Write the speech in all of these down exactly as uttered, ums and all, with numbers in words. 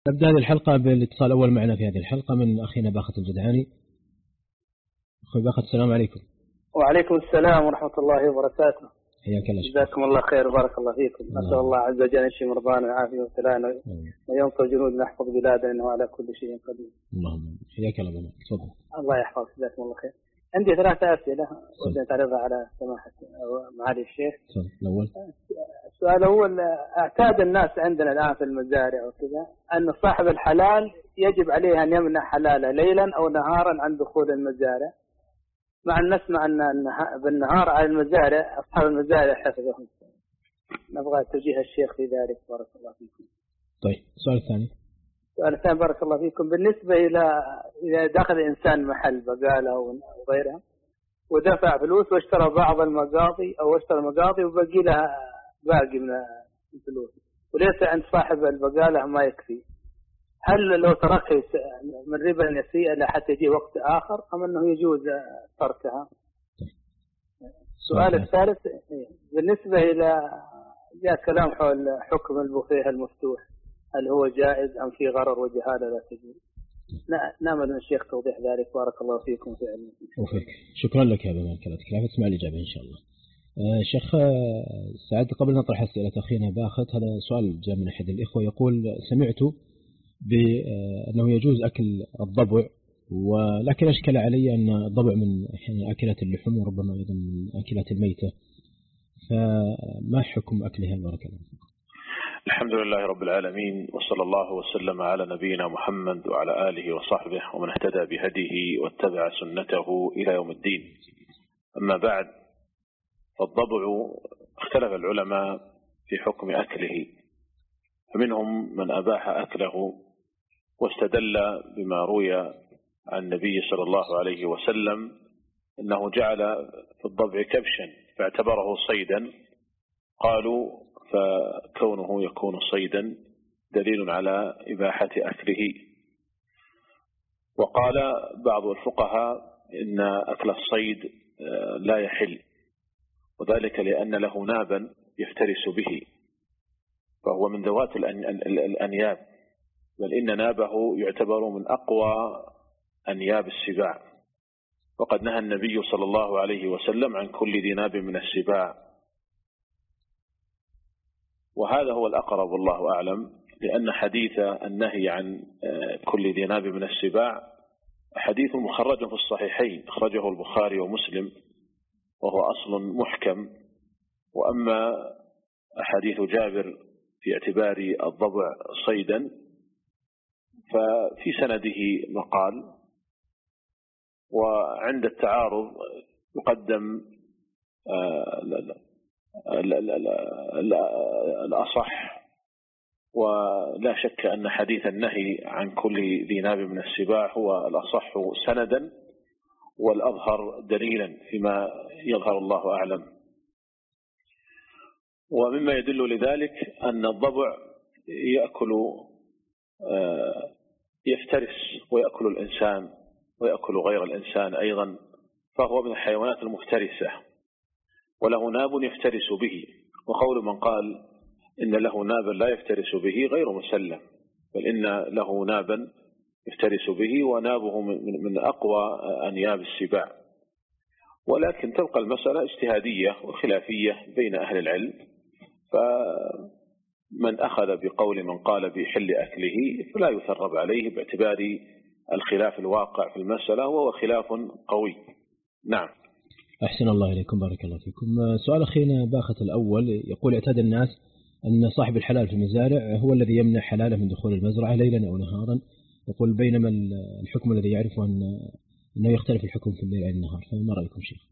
نبدأ هذه الحلقة بالاتصال الأول معنا في هذه الحلقة من أخينا باخت الجدعاني. أخي باخت، السلام عليكم. وعليكم السلام ورحمة الله وبركاته. حياك الله. جزاكم الله خير وبارك الله فيكم. نسأل الله عز وجل أن يشفي مرضانا ويعافي مبتلانا وينصر جنودنا ويحفظ بلادنا إنه على كل شيء قدير. اللهم حياك الله بنا. تفضل. الله يحفظك. جزاكم الله خير. عندي ثلاثة أسئلة ودي أتعرضها على سماحة معالي الشيخ. الأول السؤال هو: اعتاد الناس عندنا الآن في المزارع وكذا أن صاحب الحلال يجب عليه أن يمنع حلاله ليلا أو نهارا عن دخول المزارع، مع أن نسمع أن بالنهار على المزارع أصحاب المزارع حفظهم. نبغى توجيه الشيخ في ذلك بارك الله فيكم. طيب، السؤال الثاني. السؤال الثاني بارك الله فيكم: بالنسبة إلى إذا دخل الإنسان محل بقالة وغيرها ودفع فلوس واشترى بعض المقاضي أو اشترى مقاضي وبقي لها باقي من الفلوس وليس عند صاحب البقالة ما يكفي، هل لو تركه من ربا نسيئة حتى يجي وقت آخر أم أنه يجوز تركها؟ السؤال الثالث: بالنسبة إلى جاء كلام حول حكم البوفيه المفتوح، هل هو جائز أم في غرر وجهالة لا تجوز؟ نأمل من الشيخ توضيح ذلك بارك الله فيكم في علمكم. وفيك. شكرا لك يا بمال كلامك. اسمع الإجابة إن شاء الله. آه شيخ سعد، قبل نطرح أسئلة أخينا باخت، هذا سؤال جاء من أحد الإخوة يقول: سمعت بأنه يجوز أكل الضبع، ولكن أشكل علي أن الضبع من أكلات اللحوم وربما أيضا من أكلات الميتة، فما حكم أكلها بارك الله فيكم؟ الحمد لله رب العالمين، وصلى الله وسلم على نبينا محمد وعلى آله وصحبه ومن اهتدى بهديه واتبع سنته إلى يوم الدين. أما بعد، فالضبع اختلف العلماء في حكم أكله، فمنهم من أباح أكله واستدل بما روي عن النبي صلى الله عليه وسلم أنه جعل في الضبع كبشا فاعتبره صيدا، قالوا فكونه يكون صيدا دليل على إباحة أكله. وقال بعض الفقهاء إن أكل الصيد لا يحل، وذلك لأن له نابا يفترس به، فهو من ذوات الأنياب، بل إن نابه يعتبر من أقوى أنياب السباع، وقد نهى النبي صلى الله عليه وسلم عن كل ذي ناب من السباع، وهذا هو الأقرب والله أعلم، لأن حديث النهي عن كل ذي ناب من السباع حديث مخرج في الصحيحين، أخرجه البخاري ومسلم وهو أصل محكم. وأما حديث جابر في اعتبار الضبع صيدا ففي سنده مقال، وعند التعارض يقدم الأصح، ولا شك أن حديث النهي عن كل ذي ناب من السباع هو الأصح سندا والأظهر دليلا فيما يظهر الله أعلم. ومما يدل لذلك أن الضبع يأكل يفترس ويأكل الإنسان ويأكل غير الإنسان أيضا، فهو من الحيوانات المفترسة وله ناب يفترس به. وقول من قال إن له نابا لا يفترس به غير مسلم، بل إن له نابا يفترس به، ونابه من أقوى أنياب السباع. ولكن تبقى المسألة اجتهادية وخلافية بين أهل العلم، فمن أخذ بقول من قال بحل أكله فلا يثرب عليه باعتبار الخلاف الواقع في المسألة، وهو خلاف قوي. نعم. أحسن الله إليكم بارك الله فيكم. سؤال أخينا باخت الأول يقول: اعتاد الناس أن صاحب الحلال في المزارع هو الذي يمنع حلاله من دخول المزرعة ليلا أو نهارا، يقول بينما الحكم الذي يعرفه أن أنه يختلف الحكم في الليل عن النهار، فما رأيكم شيخ؟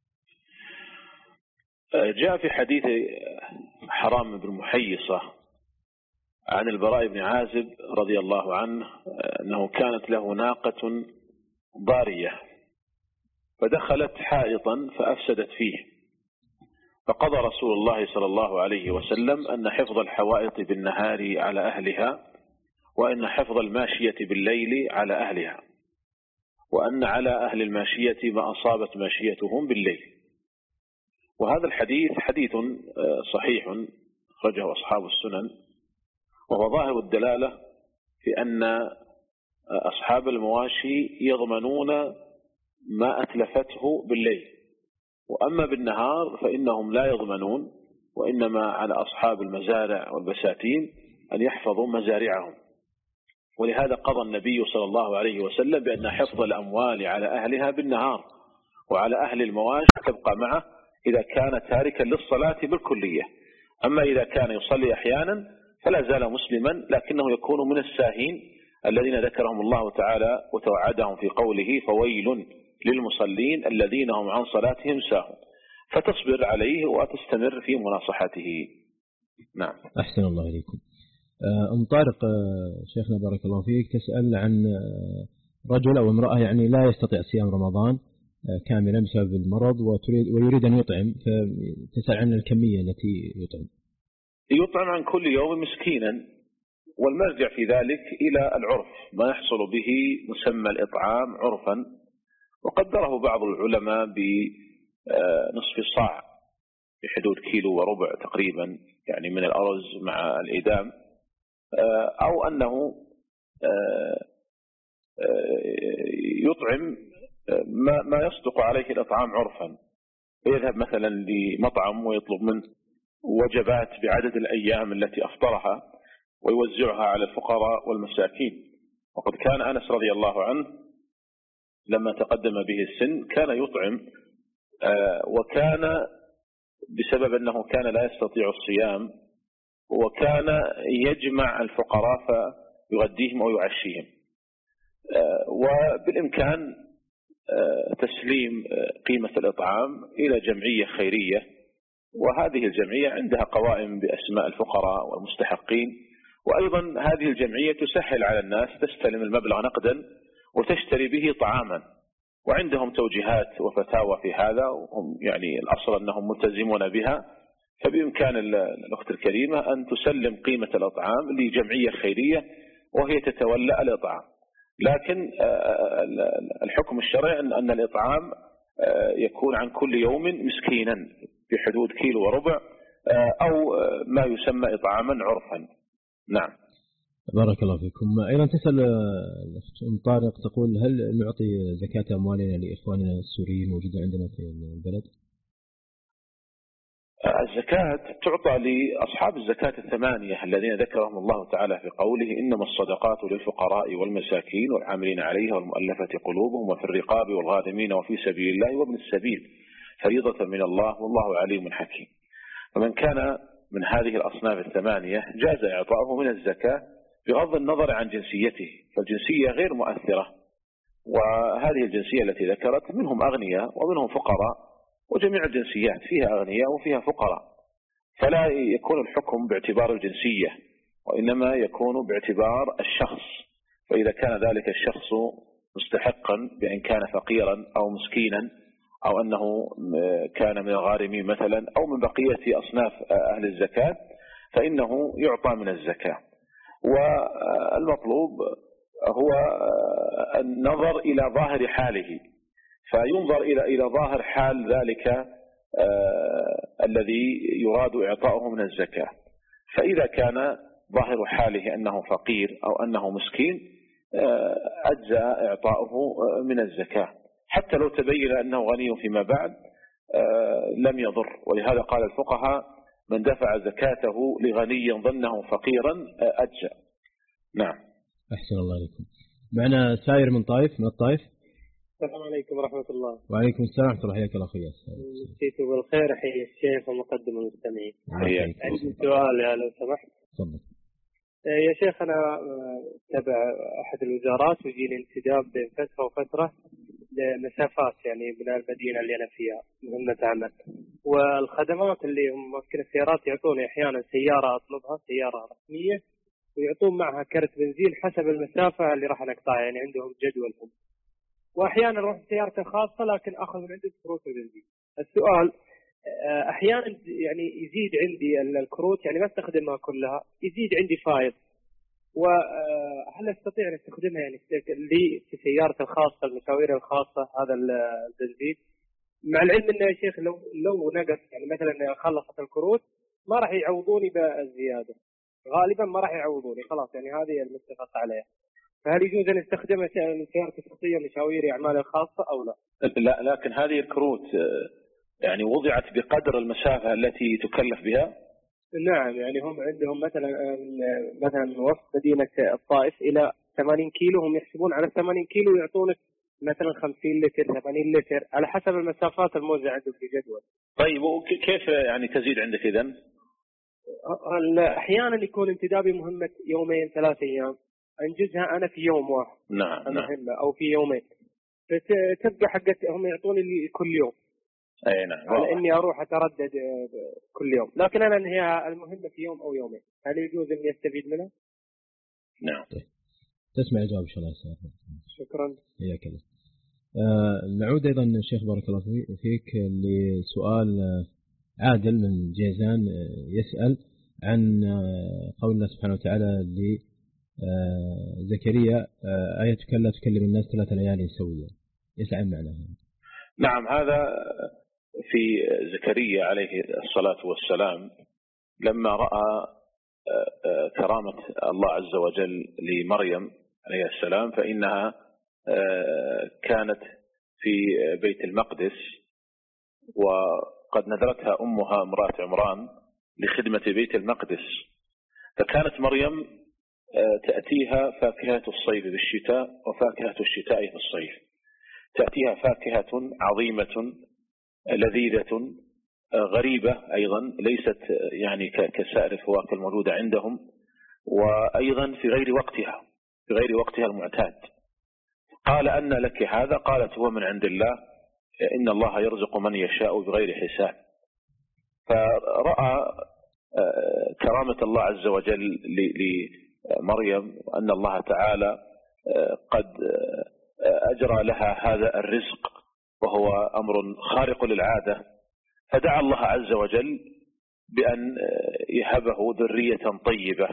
جاء في حديث حرام بن محيصة عن البراء بن عازب رضي الله عنه أنه كانت له ناقة ضارية فدخلت حائطا فأفسدت فيه، فقضى رسول الله صلى الله عليه وسلم أن حفظ الحوائط بالنهار على أهلها، وأن حفظ الماشية بالليل على أهلها، وأن على أهل الماشية ما أصابت ماشيتهم بالليل. وهذا الحديث حديث صحيح أخرجه أصحاب السنن، وهو ظاهر الدلالة في أن أصحاب المواشي يضمنون ما أتلفته بالليل، وأما بالنهار فإنهم لا يضمنون، وإنما على أصحاب المزارع والبساتين أن يحفظوا مزارعهم. ولهذا قضى النبي صلى الله عليه وسلم بأن حفظ الأموال على أهلها بالنهار، وعلى أهل المواشي تبقى معه إذا كان تاركا للصلاة بالكلية. أما إذا كان يصلي أحيانا فلا زال مسلما، لكنه يكون من الساهين الذين ذكرهم الله تعالى وتوعدهم في قوله: فويل للمصلين الذين هم عن صلاتهم ساهون. فتصبر عليه وتستمر في مناصحته. نعم. أحسن الله إليكم. أم طارق شيخنا بارك الله فيك تسأل عن رجل أو امرأة يعني لا يستطيع صيام رمضان كاملا بسبب المرض وتريد ويريد أن يطعم، فتسأل عن الكمية التي يطعم. يطعم عن كل يوم مسكينا، والمرجع في ذلك إلى العرف، ما يحصل به مسمى الإطعام عرفا، وقدره بعض العلماء بنصف صاع بحدود كيلو وربع تقريبا، يعني من الأرز مع الإدام، أو أنه يطعم ما يصدق عليه الإطعام عرفا، فيذهب مثلا لمطعم ويطلب منه وجبات بعدد الأيام التي أفطرها ويوزعها على الفقراء والمساكين. وقد كان أنس رضي الله عنه لما تقدم به السن كان يطعم، وكان بسبب أنه كان لا يستطيع الصيام وكان يجمع الفقراء فيغديهم أو يعشيهم. وبالإمكان تسليم قيمة الإطعام إلى جمعية خيرية، وهذه الجمعية عندها قوائم بأسماء الفقراء والمستحقين، وأيضا هذه الجمعية تسهل على الناس، تستلم المبلغ نقدا وتشتري به طعاما، وعندهم توجيهات وفتاوى في هذا، وهم يعني الأصل أنهم ملتزمون بها. فبإمكان الأخت الكريمة أن تسلم قيمة الأطعام لجمعية خيرية وهي تتولى الإطعام. لكن الحكم الشرعي أن الإطعام يكون عن كل يوم مسكينا بحدود كيلو وربع، أو ما يسمى إطعاما عرفا. نعم. بارك الله فيكم. أيضا تسأل أم طارق تقول: هل نعطي زكاة أموالنا لإخواننا السوريين موجودين عندنا في البلد؟ الزكاة تعطى لأصحاب الزكاة الثمانية الذين ذكرهم الله تعالى في قوله: إنما الصدقات للفقراء والمساكين والعاملين عليها والمؤلفة قلوبهم وفي الرقاب والغارمين وفي سبيل الله وابن السبيل فريضة من الله والله عليم حكيم. فمن كان من هذه الأصناف الثمانية جاز إعطاؤه من الزكاة بغض النظر عن جنسيته، فالجنسية غير مؤثرة، وهذه الجنسية التي ذكرت منهم أغنياء ومنهم فقراء، وجميع الجنسيات فيها أغنياء وفيها فقراء، فلا يكون الحكم باعتبار الجنسية، وإنما يكون باعتبار الشخص. فإذا كان ذلك الشخص مستحقا بأن كان فقيرا أو مسكينا، أو أنه كان من الغارمين مثلا، أو من بقية أصناف أهل الزكاة، فإنه يعطى من الزكاة. والمطلوب هو النظر إلى ظاهر حاله، فينظر إلى إلى ظاهر حال ذلك آه الذي يراد إعطاؤه من الزكاة. فإذا كان ظاهر حاله أنه فقير أو أنه مسكين آه أجزاء إعطاؤه من الزكاة، حتى لو تبين أنه غني فيما بعد آه لم يضر. ولهذا قال الفقهاء: من دفع زكاته لغني ظنه فقيرا آه أجزاء. نعم. أحسن الله عليكم. معنا سائر من طائف من الطائف. السلام عليكم ورحمة الله. وعليكم السلام ورحمة الله. حياك الله أخوي. مسيتوا بالخير. حي الشيخ ومقدم المستمعين. عندي سؤال يا لو سمحت. تفضل. يا شيخ أنا تبع أحد الوزارات ويجيني انتداب بين فترة وفترة لمسافات يعني من المدينة اللي أنا فيها مهمة عمل، والخدمات اللي هم ممكن السيارات يعطوني أحيانا سيارة أطلبها سيارة رسمية ويعطون معها كرت بنزين حسب المسافة اللي راح نقطعها، يعني عندهم جدولهم. وأحيانا أروح بسيارتي الخاصة لكن أخذ من عندي كروت البنزين. السؤال أحيانا يعني يزيد عندي الكروت، يعني ما استخدمها كلها، يزيد عندي فايض، وهل أستطيع أن استخدمها يعني لي في سيارتي الخاصة المشاوير الخاصة هذا البنزين، مع العلم أنه يا شيخ لو لو نقص يعني مثلا خلصت الكروت ما راح يعوضوني بالزيادة، غالبا ما راح يعوضوني خلاص، يعني هذه المتفق عليها. فهل يجوز أن استخدم سيارتي الشخصية لتشاوير أعمالي الخاصة أو لا؟ لا، لكن هذه الكروت يعني وضعت بقدر المسافة التي تكلف بها. نعم، يعني هم عندهم مثلا مثلا من وسط مدينة الطائف إلى ثمانين كيلو، هم يحسبون على ثمانين كيلو يعطونك مثلا خمسين لتر ثمانين لتر على حسب المسافات الموزعة عندهم في جدول. طيب وكيف يعني تزيد عندك إذن؟ أحيانا يكون انتدابي مهمة يومين ثلاث أيام، أنجزها أنا في يوم واحد. نعم المهمة أو في يومين، فتبقى حقت هم يعطوني لي كل يوم. أي نعم. على إني أروح أتردد كل يوم، لكن أنا أنهيها المهمة في يوم أو يومين. هل يجوز إني أستفيد منها؟ نعم. تسمع الجواب إن شاء الله. شكرا. حياك الله. آه نعود أيضا الشيخ بارك الله فيك لسؤال عادل من جيزان يسأل عن قول الله سبحانه وتعالى لزكريا آيتك لا تكلم الناس ثلاث ليال سويا، يسأل عن معناها. نعم، هذا في زكريا عليه الصلاة والسلام لما رأى كرامة الله عز وجل لمريم عليه السلام، فإنها كانت في بيت المقدس وقد نذرتها أمها امرأة عمران لخدمة بيت المقدس، فكانت مريم تأتيها فاكهة الصيف بالشتاء وفاكهة الشتاء في الصيف، تأتيها فاكهة عظيمة لذيذة غريبة أيضا ليست يعني كسائر الفواكه الموجودة عندهم، وأيضا في غير وقتها في غير وقتها المعتاد. قال أن لك هذا؟ قالت هو من عند الله، إن الله يرزق من يشاء بغير حساب. فرأى كرامة الله عز وجل لمريم أن الله تعالى قد أجرى لها هذا الرزق وهو أمر خارق للعادة، فدعا الله عز وجل بأن يهبه ذرية طيبة،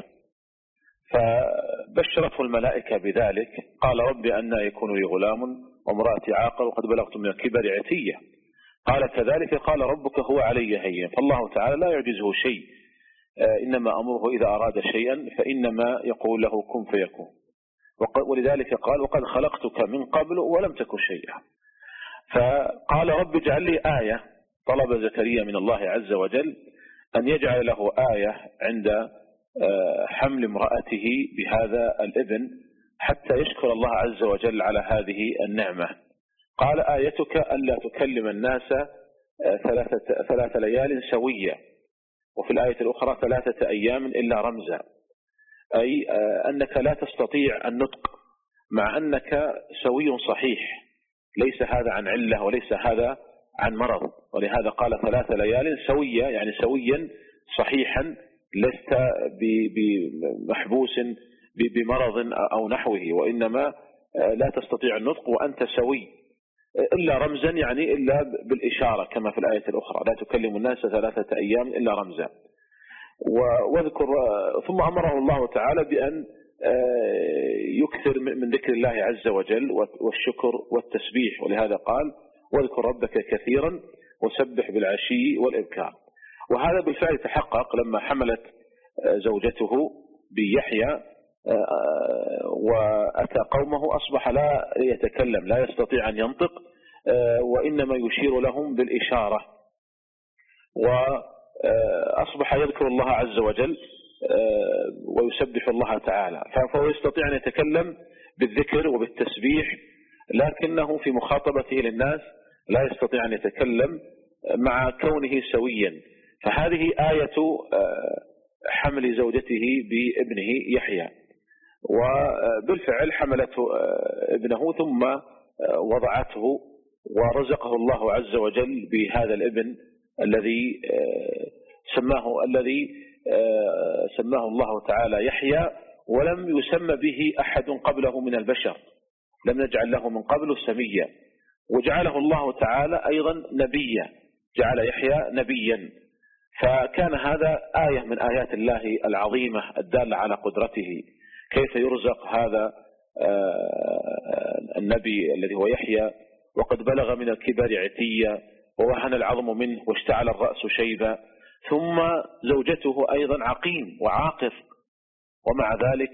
فبشرته الملائكة بذلك. قال رب أن يكون لي غلام وامرأتي عاقر وقد بلغت من الكبر عتية. قال كذلك قال ربك هو علي هين. فالله تعالى لا يعجزه شيء، إنما أمره إذا أراد شيئا فإنما يقول له كن فيكون. ولذلك قال وقد خلقتك من قبل ولم تكن شيئا. فقال رب اجعل لي آية. طلب زكريا من الله عز وجل أن يجعل له آية عند حمل امرأته بهذا الابن حتى يشكر الله عز وجل على هذه النعمة. قال آيتك ألا تكلم الناس ثلاثة, ثلاثة ليال سوية، وفي الآية الأخرى ثلاثة أيام إلا رمزا، أي أنك لا تستطيع النطق مع أنك سوي صحيح، ليس هذا عن علة وليس هذا عن مرض، ولهذا قال ثلاثة ليال سوية يعني سويا صحيحا لست بمحبوس بمرض أو نحوه، وإنما لا تستطيع النطق وأنت سوي، إلا رمزا يعني إلا بالإشارة كما في الآية الأخرى لا تكلم الناس ثلاثة أيام إلا رمزا. واذكر ثم أمره الله تعالى بأن يكثر من ذكر الله عز وجل والشكر والتسبيح، ولهذا قال واذكر ربك كثيرا وسبح بالعشي والإبكار. وهذا بالفعل تحقق لما حملت زوجته بيحيى وأتى قومه أصبح لا يتكلم لا يستطيع أن ينطق، وإنما يشير لهم بالإشارة، وأصبح يذكر الله عز وجل ويسبح الله تعالى، فهو يستطيع أن يتكلم بالذكر وبالتسبيح، لكنه في مخاطبته للناس لا يستطيع أن يتكلم مع كونه سويا. فهذه آية حمل زوجته بابنه يحيى، وبالفعل حملته ابنه ثم وضعته ورزقه الله عز وجل بهذا الابن الذي سماه الذي سماه الله تعالى يحيى، ولم يسمى به أحد قبله من البشر، لم نجعل له من قبل سميا، وجعله الله تعالى أيضا نبيا، جعل يحيى نبيا. فكان هذا آية من آيات الله العظيمة الدالة على قدرته، كيف يرزق هذا النبي الذي هو يحيى وقد بلغ من الكبر عتيا ووهن العظم منه واشتعل الرأس شيبا، ثم زوجته أيضا عقيم وعاقر ومع ذلك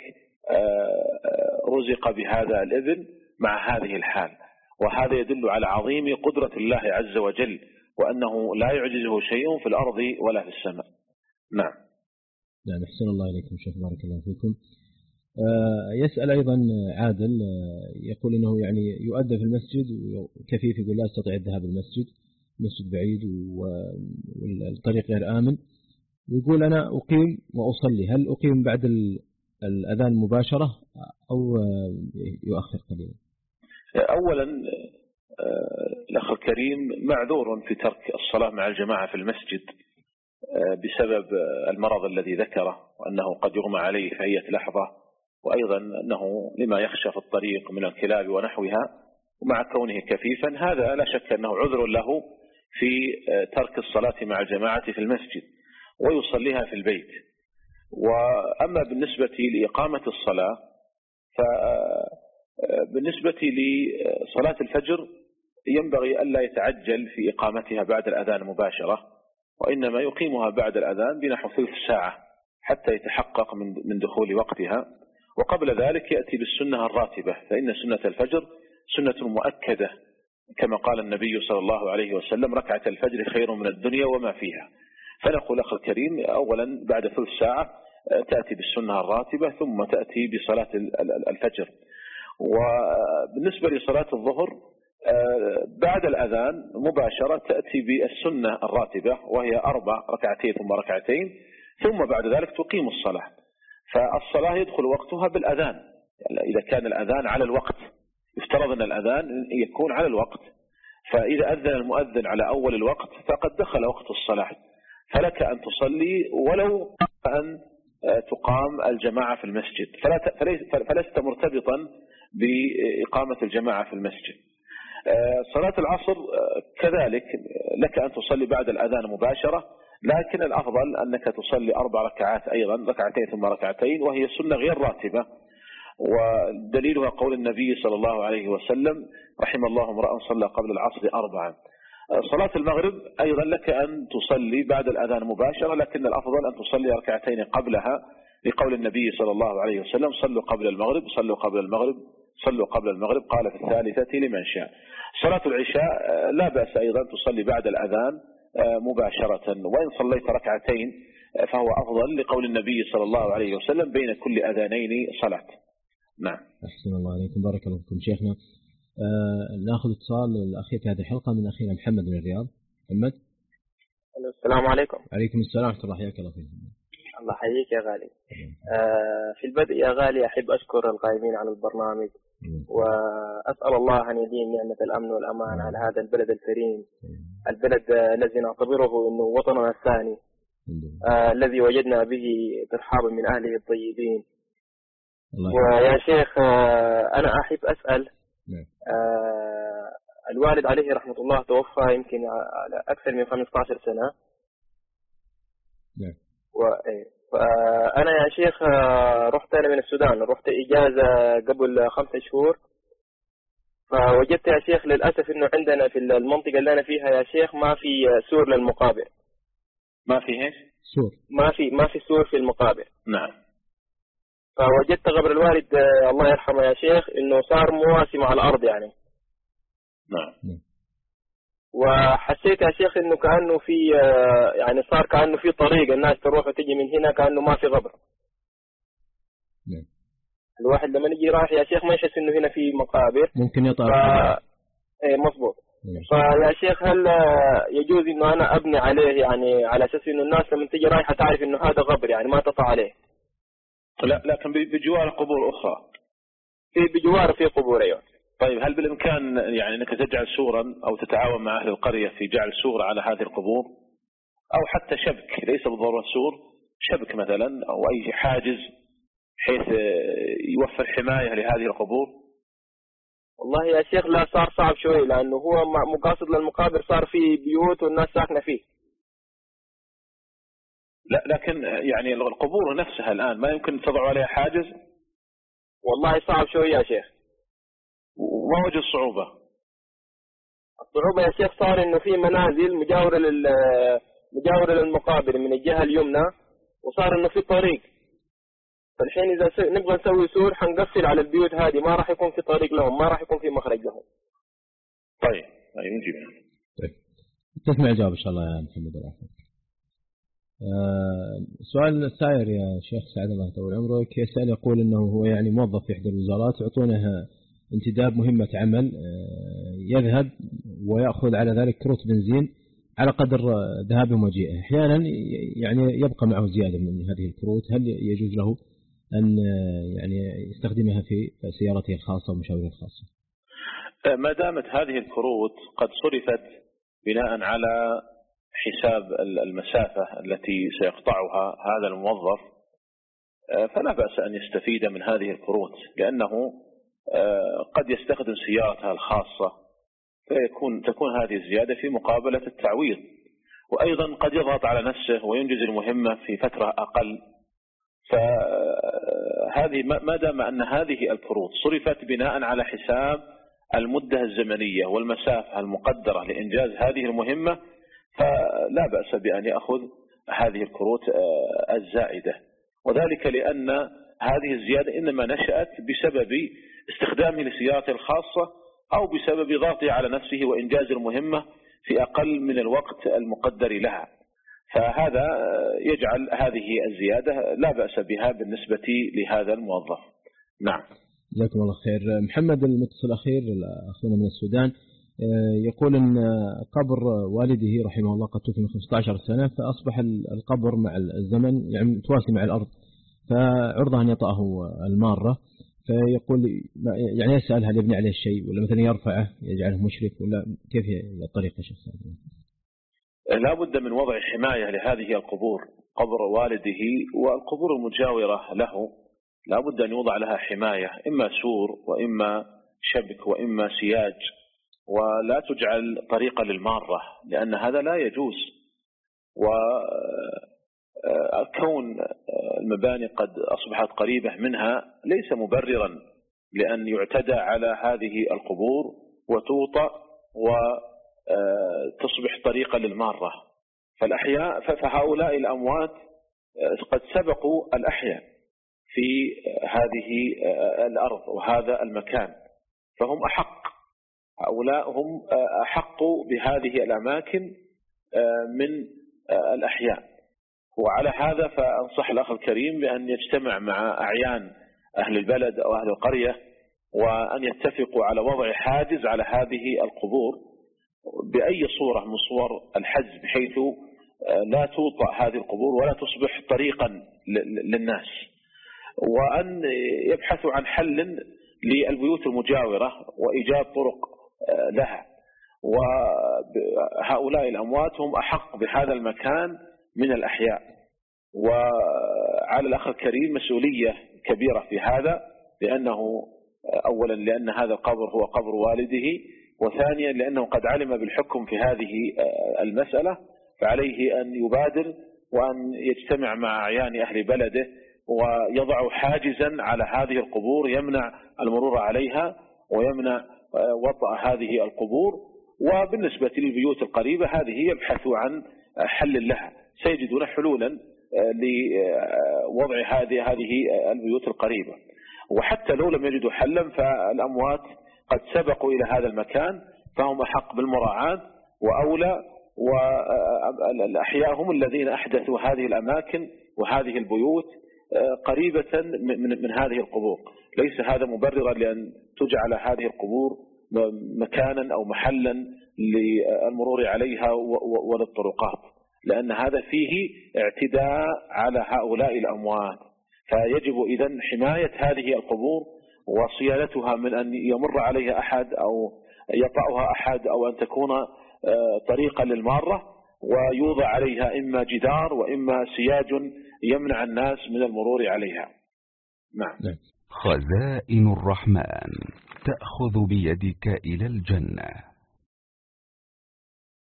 رزق بهذا الابن مع هذه الحال. وهذا يدل على عظيم قدرة الله عز وجل، وأنه لا يعجزه شيء في الأرض ولا في السماء. نعم. نعم، أحسن الله إليكم شيخ، بارك الله فيكم. آه يسأل أيضا عادل، آه يقول أنه يعني يؤدى في المسجد وكفيف، يقول لا أستطيع الذهاب المسجد، مسجد بعيد والطريق غير آمن، ويقول أنا أقيم وأصلي، هل أقيم بعد الأذان مباشرة أو يؤخر قليلا؟ أولا الأخ الكريم معذور في ترك الصلاة مع الجماعة في المسجد بسبب المرض الذي ذكره، وأنه قد يغمى عليه في أي لحظة، وأيضا أنه لما يخشى في الطريق من الكلاب ونحوها، ومع كونه كفيفا هذا لا شك أنه عذر له في ترك الصلاة مع الجماعة في المسجد ويصليها في البيت. وأما بالنسبة لإقامة الصلاة، فبالنسبة لصلاة الفجر ينبغي ألا يتعجل في إقامتها بعد الأذان مباشرة، وإنما يقيمها بعد الأذان بنحو ثلث ساعة حتى يتحقق من دخول وقتها، وقبل ذلك يأتي بالسنة الراتبة، فإن سنة الفجر سنة مؤكدة كما قال النبي صلى الله عليه وسلم: ركعة الفجر خير من الدنيا وما فيها. فنقول أخي الكريم أولا بعد ثلث ساعة تأتي بالسنة الراتبة، ثم تأتي بصلاة الفجر. وبالنسبة لصلاة الظهر بعد الأذان مباشرة تأتي بالسنة الراتبة، وهي أربع ركعتين ثم ركعتين، ثم بعد ذلك تقيم الصلاة. فالصلاة يدخل وقتها بالأذان، يعني إذا كان الأذان على الوقت، يفترض أن الأذان يكون على الوقت، فإذا أذن المؤذن على أول الوقت فقد دخل وقت الصلاة، فلك أن تصلي ولو أن تقام الجماعة في المسجد، فلست مرتبطا بإقامة الجماعة في المسجد. صلاة العصر كذلك لك أن تصلي بعد الأذان مباشرة، لكن الأفضل أنك تصلي أربع ركعات أيضا، ركعتين ثم ركعتين، وهي سنة غير راتبة، ودليلها قول النبي صلى الله عليه وسلم: رحم الله امرأ صلى قبل العصر أربعا. صلاة المغرب أيضا لك أن تصلي بعد الأذان مباشرة، لكن الأفضل أن تصلي ركعتين قبلها، لقول النبي صلى الله عليه وسلم: صلوا قبل المغرب صلوا قبل المغرب صلوا قبل المغرب، قال في الثالثة لمن شاء. صلاة العشاء لا بأس أيضا تصلي بعد الأذان مباشرة، وإن صليت ركعتين فهو أفضل، لقول النبي صلى الله عليه وسلم: بين كل أذانين صلاة. نعم. أحسن الله عليكم، بارك الله فيكم شيخنا. آه ناخذ اتصال الأخير في هذه الحلقة من أخينا محمد من الرياض. محمد. السلام عليكم. عليكم السلام ورحمة الله، حياك الله فيك. الله يحييك يا غالي. آه في البدء يا غالي أحب أشكر القائمين على البرنامج، وأسأل الله أن يديم نعمة الأمن والأمان على هذا البلد الكريم، البلد الذي نعتبره أنه وطننا الثاني، آه الذي وجدنا به ترحابا من أهله الطيبين. ويا شيخ آه أنا أحب أسأل، آه الوالد عليه رحمة الله توفى يمكن على أكثر من خمسة عشر سنة. فأنا يا شيخ رحت أنا من السودان، رحت إجازة قبل خمسة شهور، فوجدت يا شيخ للأسف إنه عندنا في المنطقة اللي أنا فيها يا شيخ ما في سور للمقابر. ما في إيش؟ سور. ما في ما في سور في المقابر. نعم. فوجدت قبر الوالد الله يرحمه يا شيخ إنه صار مواسم على الأرض يعني. نعم. وحسيت يا شيخ إنه كأنه في يعني صار كأنه في طريق الناس تروح وتجي من هنا، كأنه ما في قبر. نعم. الواحد لما يجي رايح يا شيخ ما يحس إنه هنا في مقابر. ممكن يطلع. ف... إيه مظبوط. فيا شيخ هل يجوز إنه أنا أبني عليه، يعني على أساس إنه الناس لما تيجي رايحة تعرف إنه هذا قبر، يعني ما تطلع عليه. لا لكن بجوار قبور أخرى. في بجوار في قبور أيوة. طيب هل بالإمكان يعني أنك تجعل سورا أو تتعاون مع أهل القرية في جعل سور على هذه القبور، أو حتى شبك، ليس بالضرورة سور، شبك مثلا أو أي حاجز حيث يوفر حماية لهذه القبور؟ والله يا شيخ لا، صار صعب شوي، لأنه هو مقاصد للمقابر صار في بيوت والناس ساكنة فيه. لا لكن يعني القبور نفسها الآن ما يمكن تضع عليها حاجز؟ والله صعب شوي يا شيخ. وما وجه الصعوبة؟ الصعوبة يا شيخ صار إنه في منازل مجاورة لل مجاورة للمقابر من الجهة اليمنى، وصار إنه في طريق فالحين إذا نبغى نسوي سور حنقفل على البيوت هذه، ما راح يكون في طريق لهم، ما راح يكون في مخرج لهم. طيب طيب نجيب. طيب تسمع الجواب إن شاء الله يا محمد العفو. آه سؤال السائر يا شيخ سعد الله يطول عمرك، يسأل يقول أنه هو يعني موظف في إحدى الوزارات، يعطونها انتداب مهمة عمل، آه يذهب ويأخذ على ذلك كروت بنزين على قدر ذهابه ومجيئه، أحيانا يعني يبقى معه زيادة من هذه الكروت، هل يجوز له أن يعني يستخدمها في سيارته الخاصة ومشاوره الخاصة؟ ما دامت هذه الكروت قد صرفت بناء على حساب المسافة التي سيقطعها هذا الموظف، فلا بأس أن يستفيد من هذه الكروت، لأنه قد يستخدم سيارته الخاصة فيكون تكون هذه الزيادة في مقابلة التعويض، وأيضا قد يضغط على نفسه وينجز المهمة في فترة أقل. فهذه ما دام أن هذه الكروت صرفت بناء على حساب المدة الزمنية والمسافة المقدرة لإنجاز هذه المهمة، فلا بأس بأن يأخذ هذه الكروت الزائدة، وذلك لأن هذه الزيادة إنما نشأت بسبب استخدامه لسيارته الخاصة أو بسبب ضغطه على نفسه وإنجاز المهمة في أقل من الوقت المقدر لها، فهذا يجعل هذه الزيادة لا بأس بها بالنسبة لهذا الموظف. نعم جزاكم الله خير. محمد المتصل الأخير أخونا من السودان يقول أن قبر والده رحمه الله قد توفي من خمسة عشر سنة، فأصبح القبر مع الزمن يعني متواسي مع الأرض، فعرضه أن يطأه المارة، فيقول يعني يسأل هل يبني عليه شيء ولا مثلا يرفعه يجعله مشرف ولا كيف هي الطريقة يا شيخ؟ لا بد من وضع حماية لهذه القبور، قبر والده والقبور المجاورة له لا بد أن يوضع لها حماية، إما سور وإما شبك وإما سياج، ولا تجعل طريقة للمارة لأن هذا لا يجوز. وكون المباني قد أصبحت قريبة منها ليس مبررا لأن يعتدى على هذه القبور وتوطأ وتصبح طريقة للمارة. فالأحياء فهؤلاء الأموات قد سبقوا الأحياء في هذه الأرض وهذا المكان، فهم أحق، هؤلاء هم أحق بهذه الأماكن من الأحياء. وعلى هذا فأنصح الأخ الكريم بأن يجتمع مع أعيان أهل البلد أو أهل القرية وأن يتفقوا على وضع حاجز على هذه القبور بأي صورة من صور الحجز، بحيث لا توطأ هذه القبور ولا تصبح طريقا للناس، وأن يبحثوا عن حل للبيوت المجاورة وإيجاد طرق لها. وهؤلاء الأموات هم أحق بهذا المكان من الأحياء، وعلى الأخ الكريم مسؤولية كبيرة في هذا، لأنه أولا لأن هذا القبر هو قبر والده، وثانيا لأنه قد علم بالحكم في هذه المسألة، فعليه أن يبادر وأن يجتمع مع أعيان أهل بلده ويضع حاجزا على هذه القبور يمنع المرور عليها ويمنع وطأ هذه القبور. وبالنسبة للبيوت القريبة هذه يبحثوا عن حل لها، سيجدون حلولا لوضع هذه هذه البيوت القريبة. وحتى لو لم يجدوا حلا فالأموات قد سبقوا إلى هذا المكان فهم أحق بالمراعاة وأولى، والأحياء هم الذين أحدثوا هذه الأماكن وهذه البيوت قريبة من هذه القبور. ليس هذا مبررا لأن تجعل هذه القبور مكانا أو محلا للمرور عليها وللطرقات، لأن هذا فيه اعتداء على هؤلاء الأموات. فيجب إذن حماية هذه القبور وصيانتها من أن يمر عليها أحد أو يطأها أحد أو أن تكون طريقا للمارة، ويوضع عليها إما جدار وإما سياج يمنع الناس من المرور عليها. نعم. خزائن الرحمن تأخذ بيدك إلى الجنة.